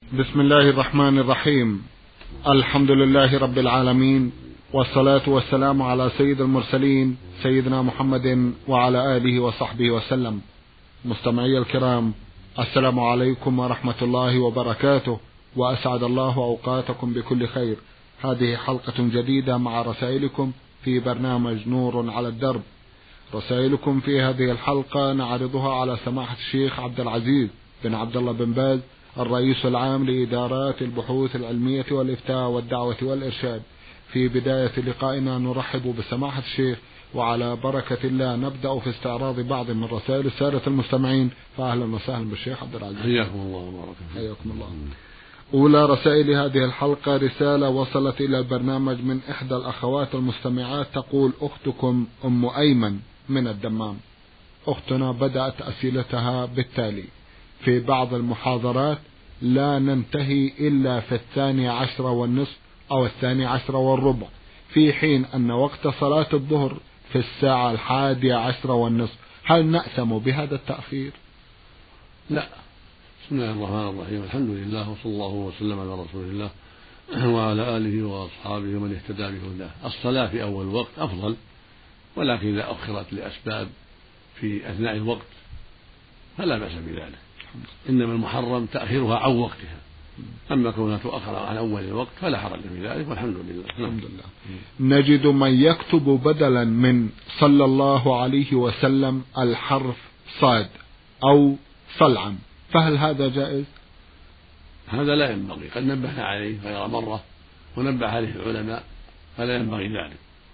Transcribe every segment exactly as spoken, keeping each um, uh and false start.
بسم الله الرحمن الرحيم. الحمد لله رب العالمين، والصلاة والسلام على سيد المرسلين سيدنا محمد وعلى آله وصحبه وسلم. مستمعي الكرام، السلام عليكم ورحمة الله وبركاته، وأسعد الله أوقاتكم بكل خير. هذه حلقة جديدة مع رسائلكم في برنامج نور على الدرب. رسائلكم في هذه الحلقة نعرضها على سماحة الشيخ عبد العزيز بن عبد الله بن باز، الرئيس العام لإدارات البحوث العلمية والإفتاء والدعوة والإرشاد. في بداية لقائنا نرحب بسماحة الشيخ، وعلى بركة الله نبدأ في استعراض بعض من رسائل السادة المستمعين. فأهلا وسهلا بالشيخ عبد العزيز. حياكم الله وبارك فيكم. حياكم الله. أولى رسائل هذه الحلقة رسالة وصلت إلى البرنامج من إحدى الأخوات المستمعات، تقول: أختكم أم أيمن من الدمام. أختنا بدأت أسئلتها بالتالي: في بعض المحاضرات لا ننتهي إلا في الثاني عشر والنصف أو الثاني عشر والربع، في حين أن وقت صلاة الظهر في الساعة الحادية عشر والنصف. هل نأثم بهذا التأخير؟ لا. بسم الله الرحمن الرحيم، الحمد لله وصلى الله وسلم على رسول الله وعلى آله وأصحابه ومن اهتدى بهداه. الصلاة في أول الوقت أفضل، ولكن إذا أخرت لأسباب في أثناء الوقت فلا بأس بذلك. إنما المحرم تأخيرها عن وقتها، أما كونها تؤخر عن أول الوقت فلا حرج في ذلك، والحمد لله. الحمد لله. نجد من يكتب بدلا من صلى الله عليه وسلم الحرف صاد أو صلعا، فهل هذا جائز؟ هذا لا ينبغي، قد نبه عليه غير مرة ونبه عليه العلماء، فلا ينبغي ذلك.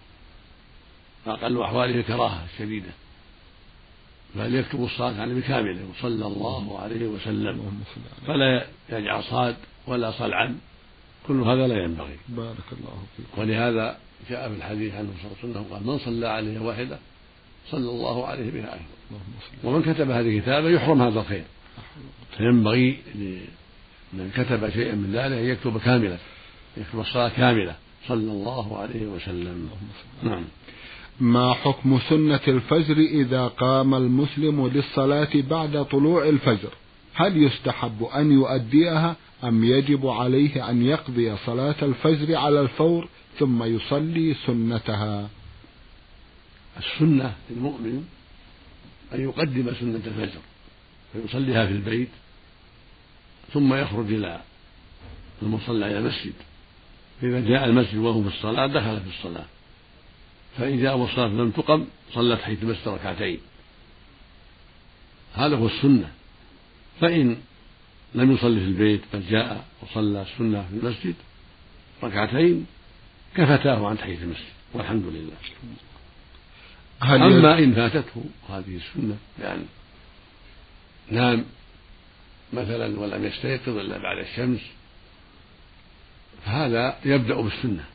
أقل أحواله الكراهة الشديدة، بل يكتب الصلاة عليه بكامله صلى الله عليه وسلم، فلا يجعل صاد ولا صلعا، كل هذا لا ينبغي. بارك الله فيك. ولهذا جاء في الحديث عنه صلى الله عليه وسلم قال: من صلى عليه واحدة صلى الله عليه بها أيضا. ومن كتب هذه الكتابة يحرم هذا الخير، فينبغي لمن كتب شيئا من ذلك أن يكتب كاملة، يكتب الصلاة كاملة صلى الله عليه وسلم. نعم. ما حكم سنة الفجر إذا قام المسلم للصلاة بعد طلوع الفجر؟ هل يستحب أن يؤديها أم يجب عليه أن يقضي صلاة الفجر على الفور ثم يصلي سنتها؟ السنة للمؤمن أن يقدم سنة الفجر فيصليها في البيت، ثم يخرج إلى المصلى إلى المسجد، فإذا جاء المسجد وهو في الصلاة دخل في الصلاة، فإن جاء والصلاة لم تقم صلت حيث مس ركعتين، هذا هو السنة. فإن لم يصلي في البيت بل جاء وصلى السنة في المسجد ركعتين كفتاه عن تحية المسجد، والحمد لله. أما إن فاتته هذه السنة يعني نام مثلا ولم يستيقظ إلا بعد الشمس، فهذا يبدأ بالسنة.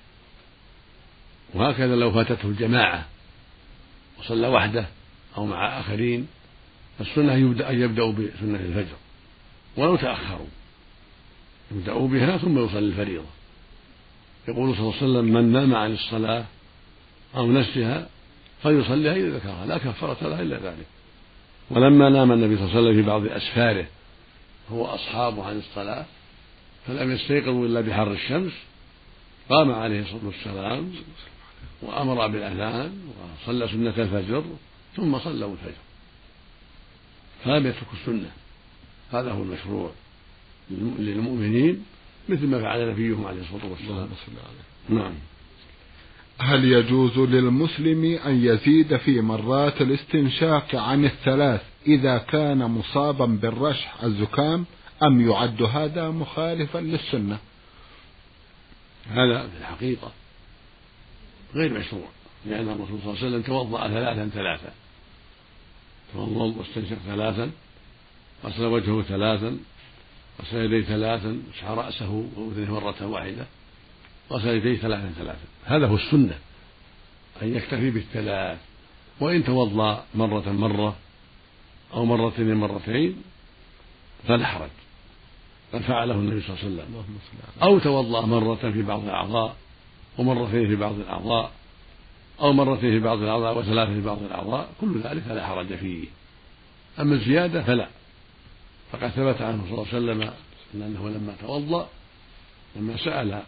وهكذا لو فاتته الجماعة وصلى وحده أو مع آخرين، فالسنة يبدأ أن يبدأوا بسنة الفجر، ولو تأخروا يبدأوا بها ثم يصلي الفريضة. يقول صلى الله عليه وسلم: من نام عن الصلاة أو نسيها فليصليها إذا ذكرها، لا كفارة لها إلا ذلك. ولما نام النبي صلى الله عليه وسلم في بعض أسفاره هو أصحابه عن الصلاة فلم يستيقظوا إلا بحر الشمس، قام عليه الصلاة والسلام وأمر بالأذان وصلى سنة الفجر ثم صلوا الفجر، فلم يتركوا السنة. هذا هو المشروع للمؤمنين، مثل ما فعل نبيهم عليه الصلاة والسلام. نعم. هل يجوز للمسلم أن يزيد في مرات الاستنشاق عن الثلاث إذا كان مصابا بالرشح الزكام، أم يعد هذا مخالفا للسنة؟ هذا في الحقيقة غير مشروع، لأن الرسول صلى الله عليه وسلم توضأ ثلاثا ثلاثا، توضأ واستنشق ثلاثا، غسل وجهه ثلاثا، غسل يديه ثلاثا، مسح رأسه وأذنه مرة واحدة، غسل يديه ثلاثا ثلاثا. هذا هو السنة، أن يكتفي بالثلاث. وإن توضأ مرة مرة أو مرتين مرتين فلا حرج، قد فعله النبي صلى الله عليه وسلم. أو توضأ مرة في بعض الأعضاء ومرتين في بعض الأعضاء، أو مرتين في بعض الأعضاء وثلاثة في بعض الأعضاء، كل ذلك لا حرج فيه. أما الزيادة فلا، فقد ثبت عنه صلى الله عليه وسلم لأنه لما توضأ لما سأل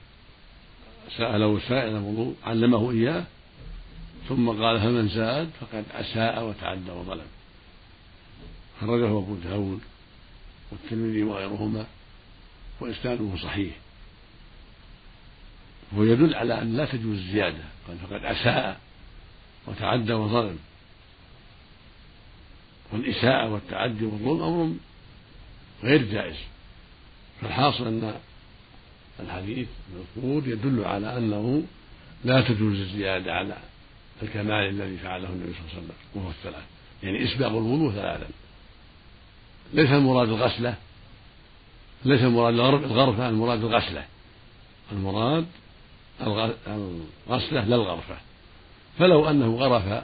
سأله سائل الوضوء علمه إياه ثم قال فمن زاد فقد أساء وتعدى وظلم. خرجه أبو داود والترمذي وغيرهما وإسناده صحيح، ويدل على أن لا تجوز الزيادة، قال فقد أساء وتعدى وظلم. والإساءة والتعدي والظلم أمر غير جائز. فالحاصل أن الحديث المذكور يدل على أنه لا تجوز الزيادة على الكمال الذي فعله النبي صلى الله عليه وسلم وهو الثلاث، يعني إسباغ الوضوء ثلاثا. ليس المراد الغسلة، ليس المراد الغرفة، المراد الغسلة، المراد الغسلة لا الغرفة. فلو أنه غرف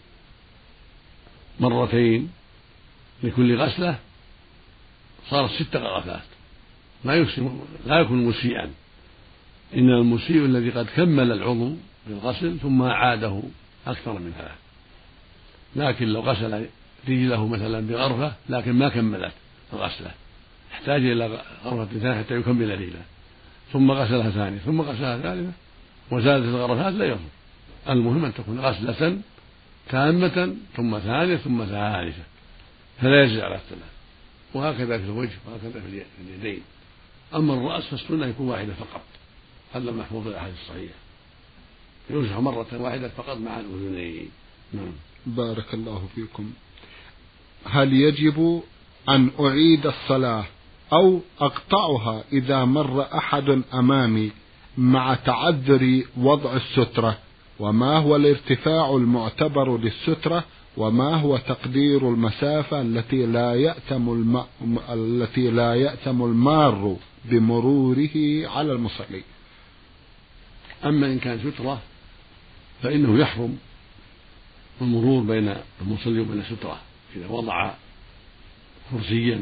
مرتين لكل غسلة صارت ست غرفات، لا لا يكون مسيئا. إن المسيء الذي قد كمل العضو بالغسل ثم أعاده أكثر من ثلاث. لكن لو غسل رجله مثلا بغرفة لكن ما كملت الغسلة، احتاج إلى غرفة ثانية حتى يكمل رجله، ثم غسلها ثانية ثم غسلها ثالثة وزادت الغرفات لا يضر. المهم أن تكون غسلة تامة ثم ثانية ثم ثالثة، فلا يجزي على الثلاث. وهكذا في الوجه وهكذا في اليدين. أما الرأس فالسنة يكون واحدة فقط، هذا محفوظ في الأحاديث الصحيحة، يمسح مرة واحدة فقط مع الأذنين. نعم. بارك الله فيكم. هل يجب أن أعيد الصلاة أو أقطعها إذا مر أحد أمامي مع تعذر وضع السترة؟ وما هو الارتفاع المعتبر للسترة؟ وما هو تقدير المسافة التي لا يأتم الم... التي لا يأتم المار بمروره على المصلي؟ أما إن كان سترة فإنه يحرم المرور بين المصلي وبين السترة إذا وضع كرسيا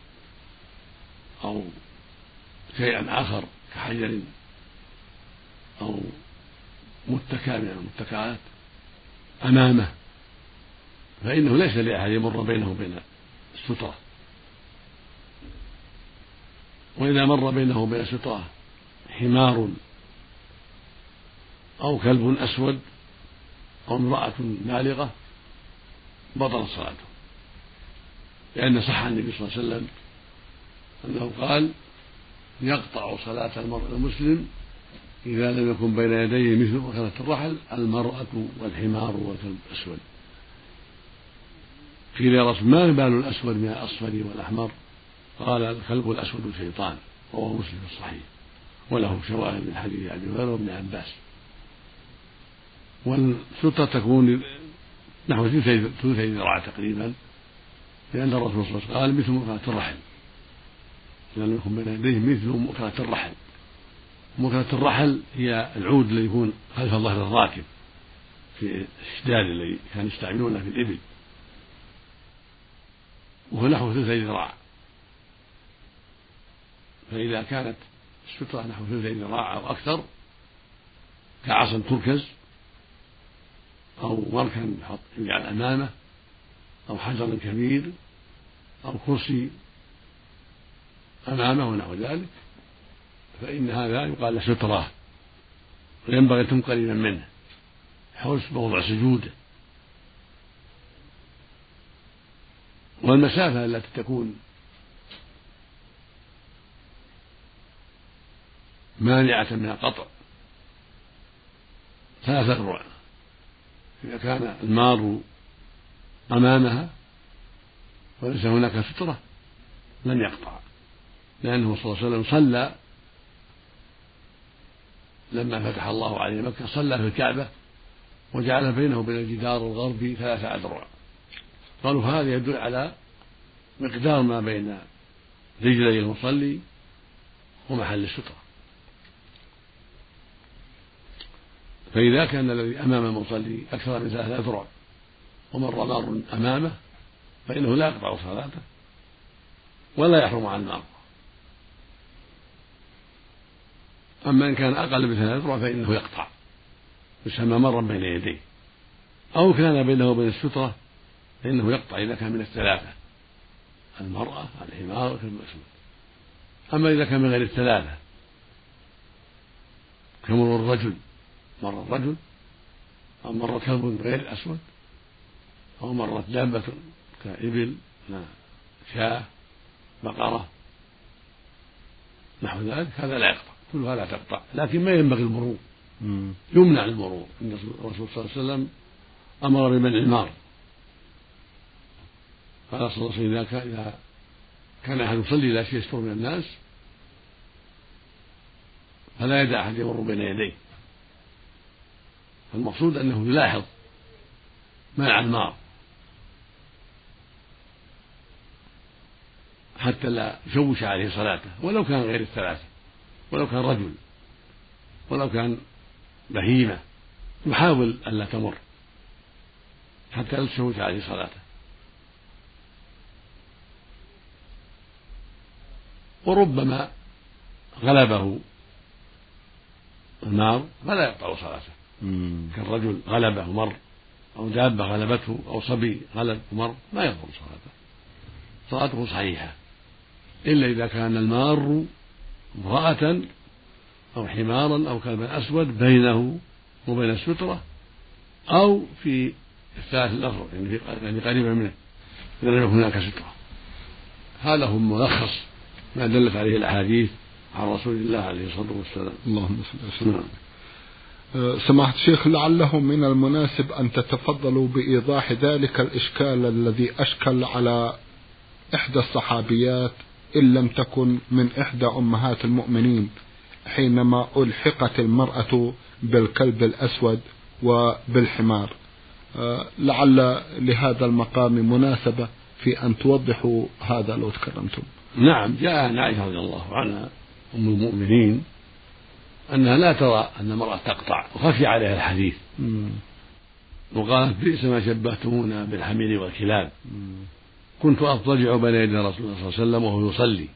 أو شيئا آخر كحجر أو متكأ من المتكئات أمامه، فإنه ليس لأحد يمر بينه وبين السترة. وإذا مر بينه وبين السترة حمار أو كلب أسود أو امرأة بالغة بطلت صلاته، لأن صح عن النبي صلى الله عليه وسلم أنه قال يقطع صلاة المرء المسلم إذا لم يكن بين يديه مثل مكانة الرحل المرأة والحمار والكلب الأسود. قيل يا رسول ما بال الأسود من الأصفر والأحمر؟ قال الكلب الأسود شيطان، رواه مسلم في الصحيح، وله شواهد من حديث أبي هريرة وابن عباس. والسترة تكون نحو ثلثي ذراع تقريبا، لأن الرسول صلى الله عليه وسلم قال مثل مكانة الرحل، إذا لم يكن بين يديه مثل مكانة الرحل. مكانة الرحل هي العود الذي يكون خلف ظهر الراكب في الشداد الذي كانوا يستعملونه في الإبل، وهو نحو ثلثي ذراع. فإذا كانت السترة نحو ثلثي ذراع أو أكثر كعصا تركز أو مركن يجعل أمامه أو حجر كبير أو كرسي أمامه ونحو ذلك، فإن هذا يقال له سترة، وينبغي أن تكون قريبا منه حول موضع سجوده. والمسافة التي تكون مانعة من القطع ثلاثة أذرع. إذا كان المار أمامها وليس هناك سترة لن يقطع، لأنه صلى الله عليه وسلم صلى لما فتح الله عليه مكة صلى في الكعبة وجعل بينه وبين الجدار الغربي ثلاثة أذرع. قالوا فهذا يدل على مقدار ما بين رجلي المصلي ومحل السترة. فإذا كان الذي أمام المصلي أكثر من ثلاثة أذرع ومر مار أمامه فإنه لا يقطع صلاته ولا يحرم عن المار. أما إن كان أقل من ثلاثة أذرع فإنه يقطع، يسمى مرا بين يديه. أو كان بينه وبين السترة فإنه يقطع إذا كان من الثلاثة المرأة الحمار والكلب الأسود. أما إذا كان من غير الثلاثة كمر الرجل، مر الرجل أو مر كلب غير الأسود أو مرت دابة كإبل شاة بقرة نحو ذلك، هذا لا يقطع، كلها لا تقطع، لكن ما ينبغي المرور، يمنع المرور. إن الرسول صلى الله عليه وسلم أمر بمنع المار، قال صلى الله عليه وسلم إذا كان أحد يصلي لا شيء يستر من الناس فلا يدع أحد يمر بين يديه. المقصود أنه يلاحظ منع المار حتى لا يشوش عليه صلاته، ولو كان غير الثلاثة، ولو كان رجل، ولو كان بهيمة، يحاول ألا تمر حتى لا تشوش عليه صلاته. وربما غلبه النار فلا يقطع صلاته، كالرجل غلبه مر، أو دابة غلبته، أو صبي غلب مر، ما يقطع صلاته، صلاته صحيحة، إلا إذا كان المار امرأة أو حمارا أو كلبا أسود بينه وبين السترة، أو في الثالث الأخر يعني قريبا منه إذا لم يكن هناك سترة. هذا هو ملخص ما دلت عليه الأحاديث عن رسول الله عليه الصلاة والسلام. اللهم صل وسلم. سماحة الشيخ، لعله من المناسب أن تتفضلوا بإيضاح ذلك الإشكال الذي أشكل على إحدى الصحابيات إن لم تكن من إحدى أمهات المؤمنين حينما ألحقت المرأة بالكلب الأسود وبالحمار. لعل لهذا المقام مناسبة في أن توضحوا هذا لو تكرمتم. نعم، جاء عن عائشة رضي الله عنها أم المؤمنين أنها لا ترى أن المرأة تقطع، وخفي عليها الحديث مم. وقالت بئس ما شبهتمونا بالحمير والكلاب، مم. كنت أضطجع بين يدي رسول الله صلى الله عليه وسلم وهو يصلي،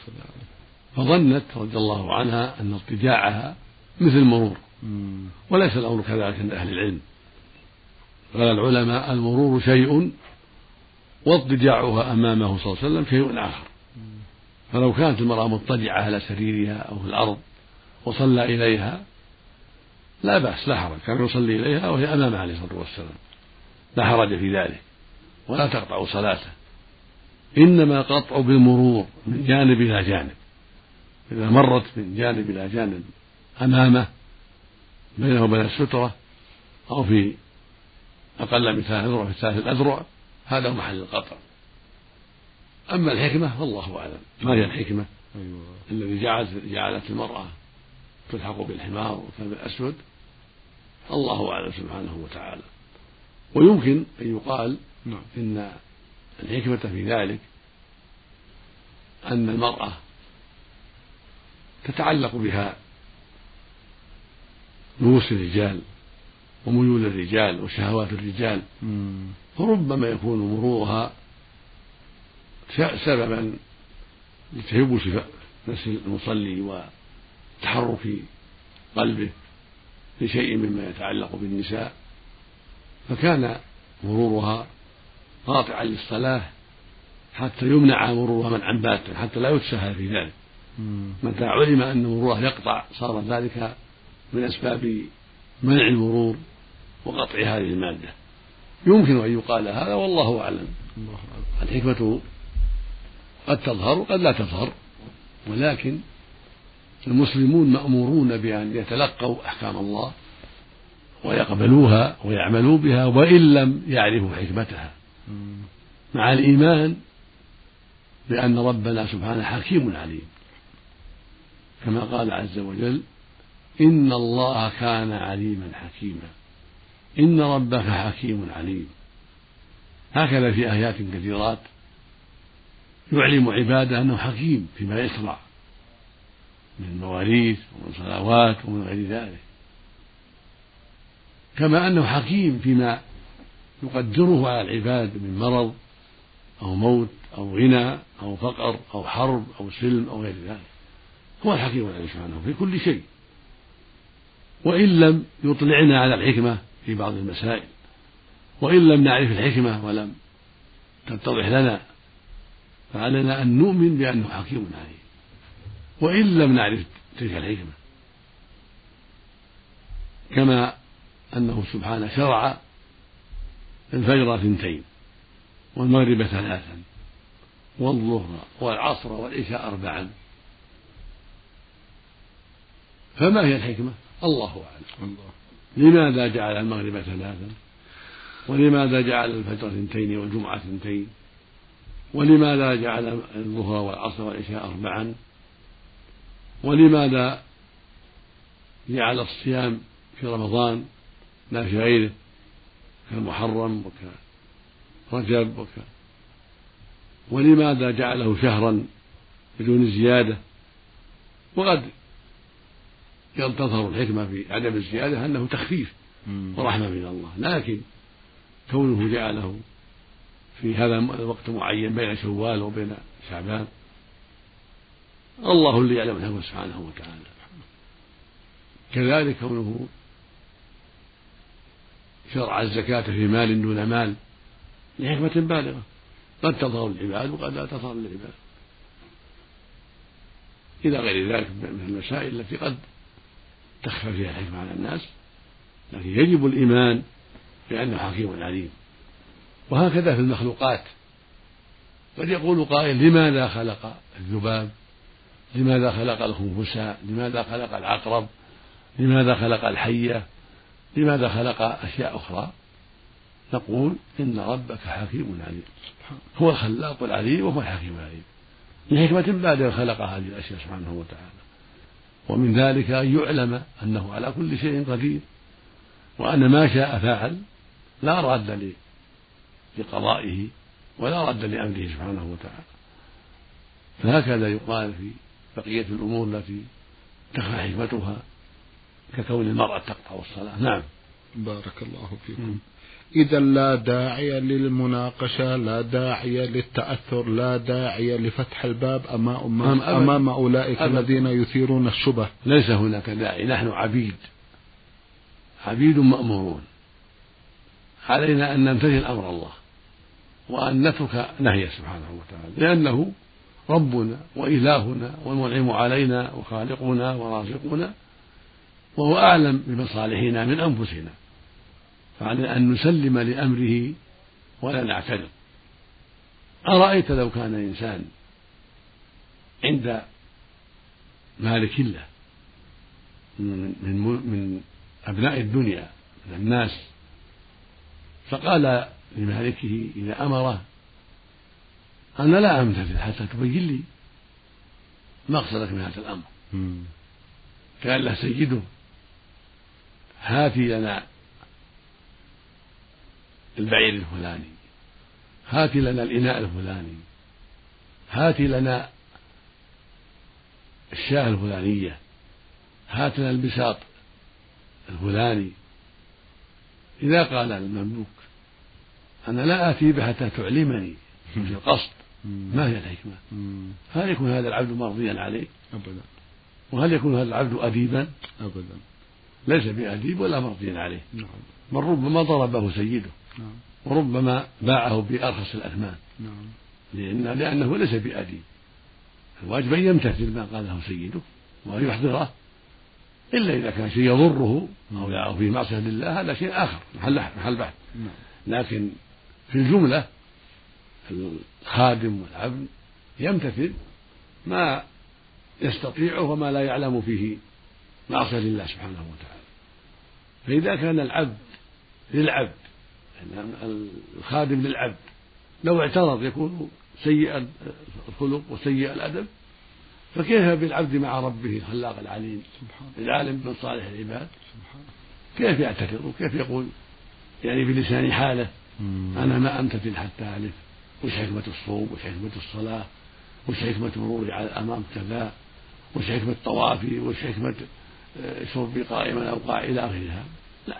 فظنت رضي الله عنها أن اضطجاعها مثل المرور، مم. وليس الأمر كذلك عند أهل العلم. قال العلماء المرور شيء واضطجاعها أمامه صلى الله عليه وسلم شيء آخر. فلو كانت المرأة مضطجعة على سريرها أو في الأرض وصلى إليها لا بأس، لا حرج، كان يصلي إليها وهي أمامه عليه الصلاة والسلام، لا حرج في ذلك، ولا تقطع صلاته، إنما قطع بالمرور من جانب إلى جانب، إذا مرت من جانب إلى جانب أمامه بينه وبين السترة أو في أقل من ثلاث أذرع في الثالث الأذرع، هذا محل القطع. أما الحكمة فالله أعلم، ما هي الحكمة أيوة. الذي جعلت, جعلت المرأة تلحق بالحمار والكلب الأسود الله أعلم سبحانه وتعالى. ويمكن أن يقال نعم. إن الحكمة في ذلك أن المرأة تتعلق بها نفوس الرجال وميول الرجال وشهوات الرجال، مم. فربما يكون مرورها سببا لتهبس نفس المصلي وتحرك قلبه لشيء مما يتعلق بالنساء، فكان مرورها قاطعا للصلاة حتى يمنع مرورها منعا باتا، حتى لا يتساهل في ذلك. متى علم أن مرورها يقطع صار ذلك من أسباب منع المرور وقطع هذه المادة. يمكن أن يقال هذا والله أعلم. الحكمة قد تظهر وقد لا تظهر، ولكن المسلمون مأمورون بأن يتلقوا أحكام الله ويقبلوها ويعملوا بها وإن لم يعرفوا حكمتها، مع الإيمان بأن ربنا سبحانه حكيم عليم، كما قال عز وجل إن الله كان عليما حكيما، إن ربك حكيم عليم. هكذا في آيات كثيرات يعلم عباده أنه حكيم فيما يشرع من مواريث ومن صلوات ومن غير ذلك، كما أنه حكيم فيما يقدره على العباد من مرض أو موت أو غنى أو فقر أو حرب أو سلم أو غير ذلك. هو الحكيم عليه سبحانه في كل شيء، وإن لم يطلعنا على الحكمة في بعض المسائل، وإن لم نعرف الحكمة ولم تتضح لنا، فعلينا أن نؤمن بأنه حكيم عليم. وإن لم نعرف تلك الحكمة، كما أنه سبحانه شرع الفجر اثنتين والمغرب ثلاثا والظهر والعصر والعشاء أربعا، فما هي الحكمة؟ الله أعلم. لماذا جعل المغرب ثلاثا؟ ولماذا جعل الفجر اثنتين والجمعة اثنتين؟ ولماذا جعل الظهر والعصر والعشاء أربعا؟ ولماذا جعل الصيام في رمضان لا في غيره كالمحرم وكرجب وك ولماذا جعله شهرا بدون زيادة؟ وقد تظهر الحكمة في عدم الزيادة أنه تخفيف ورحمة من الله، لكن كونه جعله في هذا الوقت معين بين شوال وبين شعبان الله اللي يعلم الحكمة سبحانه وتعالى. كذلك كونه شرع الزكاة في مال دون مال لحكمة بالغة، قد تظهر العباد وقد لا تظهر العباد، إلى غير ذلك من المسائل التي قد تخفى فيها الحكمة على الناس، لكن يجب الإيمان بأنه حكيم عليم. وهكذا في المخلوقات، قد يقول قائل لماذا خلق الذباب؟ لماذا خلق الخنفساء؟ لماذا خلق العقرب؟ لماذا خلق الحية؟ لماذا خلق أشياء أخرى؟ نقول إن ربك حكيم عليم، هو الخلاق العليم وهو الحكيم العليم، لحكمة بالغة خلق هذه الأشياء سبحانه وتعالى. ومن ذلك أن يعلم أنه على كل شيء قدير، وأن ما شاء فعل لا راد لقضائه ولا رد لأمره سبحانه وتعالى. فهكذا يقال في بقية الأمور التي تخفى حكمتها ككون المرأة تقطع الصلاة. نعم. بارك الله فيكم. إذا لا داعي للمناقشة، لا داعي للتأثر، لا داعي لفتح الباب أمام, أمام أولئك الذين يثيرون الشبه. ليس هناك داعي، نحن عبيد عبيد مأمورون، علينا أن نمتثل أمر الله وأن نترك نهيه سبحانه وتعالى، لأنه ربنا وإلهنا والمنعم علينا وخالقنا ورازقنا، وهو أعلم بمصالحنا من أنفسنا، فعلينا أن نسلم لأمره ولا نعترض. أرأيت لو كان إنسان عند مالك له من, من, من أبناء الدنيا من الناس، فقال لمالكه إذا أمره أنا لا أمتثل حتى تبين لي مقصدك من هذا الأمر. قال له سيده هاتي لنا البعير الفلاني، هاتي لنا الإناء الفلاني، هاتي لنا الشاة الفلانية، هات لنا البساط الفلاني. إذا قال المملوك أنا لا آتي به حتى تعلمني في القصد، ما هي الحكمة؟ هل يكون هذا العبد مرضيا عليه؟ أبدا. وهل يكون هذا العبد أديبا؟ أبدا. ليس بأديب ولا مرضيا عليه. نعم. بل ربما ضربه سيده. نعم. وربما باعه بأرخص الأثمان. نعم. لأن لأنه ليس بأديب. الواجب أن يمتثل ما قاله سيده وأن يحضره، إلا إذا كان شيء يضره أو يعرف فيه معصية لله هذا شيء آخر محل محل بحث. لكن في الجملة الخادم والعبد يمتثل ما يستطيعه وما لا يعلم فيه معصية لله سبحانه وتعالى. فإذا كان العبد للعبد الخادم للعبد لو اعترض يكون سيء الخلق وسيء الأدب، فكيف بالعبد مع ربه الخلاق العليم العالم بمصالح العباد؟ كيف يعترض وكيف يقول يعني بلسان حاله أنا ما أمتثل حتى أعرف وش حكمة الصوم وش حكمة الصلاة وش حكمة مروري على الأمام كذا وش حكمة طوافي وش حكمة شربي قائما أو قاعدا إلى آخرها. لا،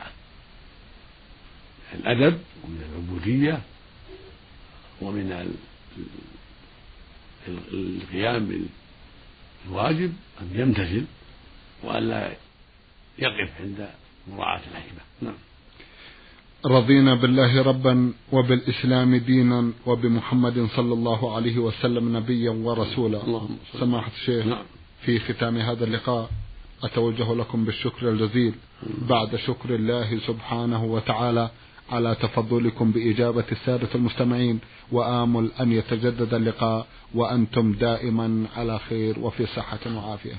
الأدب ومن العبودية ومن القيام بالواجب أن يمتثل وأن لا يقف عند مراعاة الحكمة. نعم. رضينا بالله ربا وبالإسلام دينا وبمحمد صلى الله عليه وسلم نبيا ورسولا. اللهم سماحة الشيخ، نعم. في ختام هذا اللقاء أتوجه لكم بالشكر الجزيل بعد شكر الله سبحانه وتعالى على تفضلكم بإجابة السادة المستمعين، وآمل أن يتجدد اللقاء وأنتم دائما على خير وفي صحة وعافية.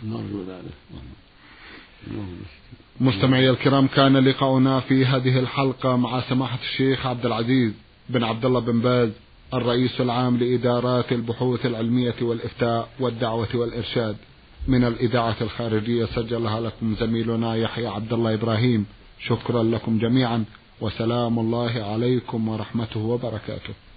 مستمعي الكرام، كان لقاؤنا في هذه الحلقة مع سماحة الشيخ عبد العزيز بن عبد الله بن باز، الرئيس العام لإدارات البحوث العلمية والإفتاء والدعوة والإرشاد، من الإذاعة الخارجية سجلها لكم زميلنا يحيى عبد الله إبراهيم. شكرا لكم جميعا، وسلام الله عليكم ورحمته وبركاته.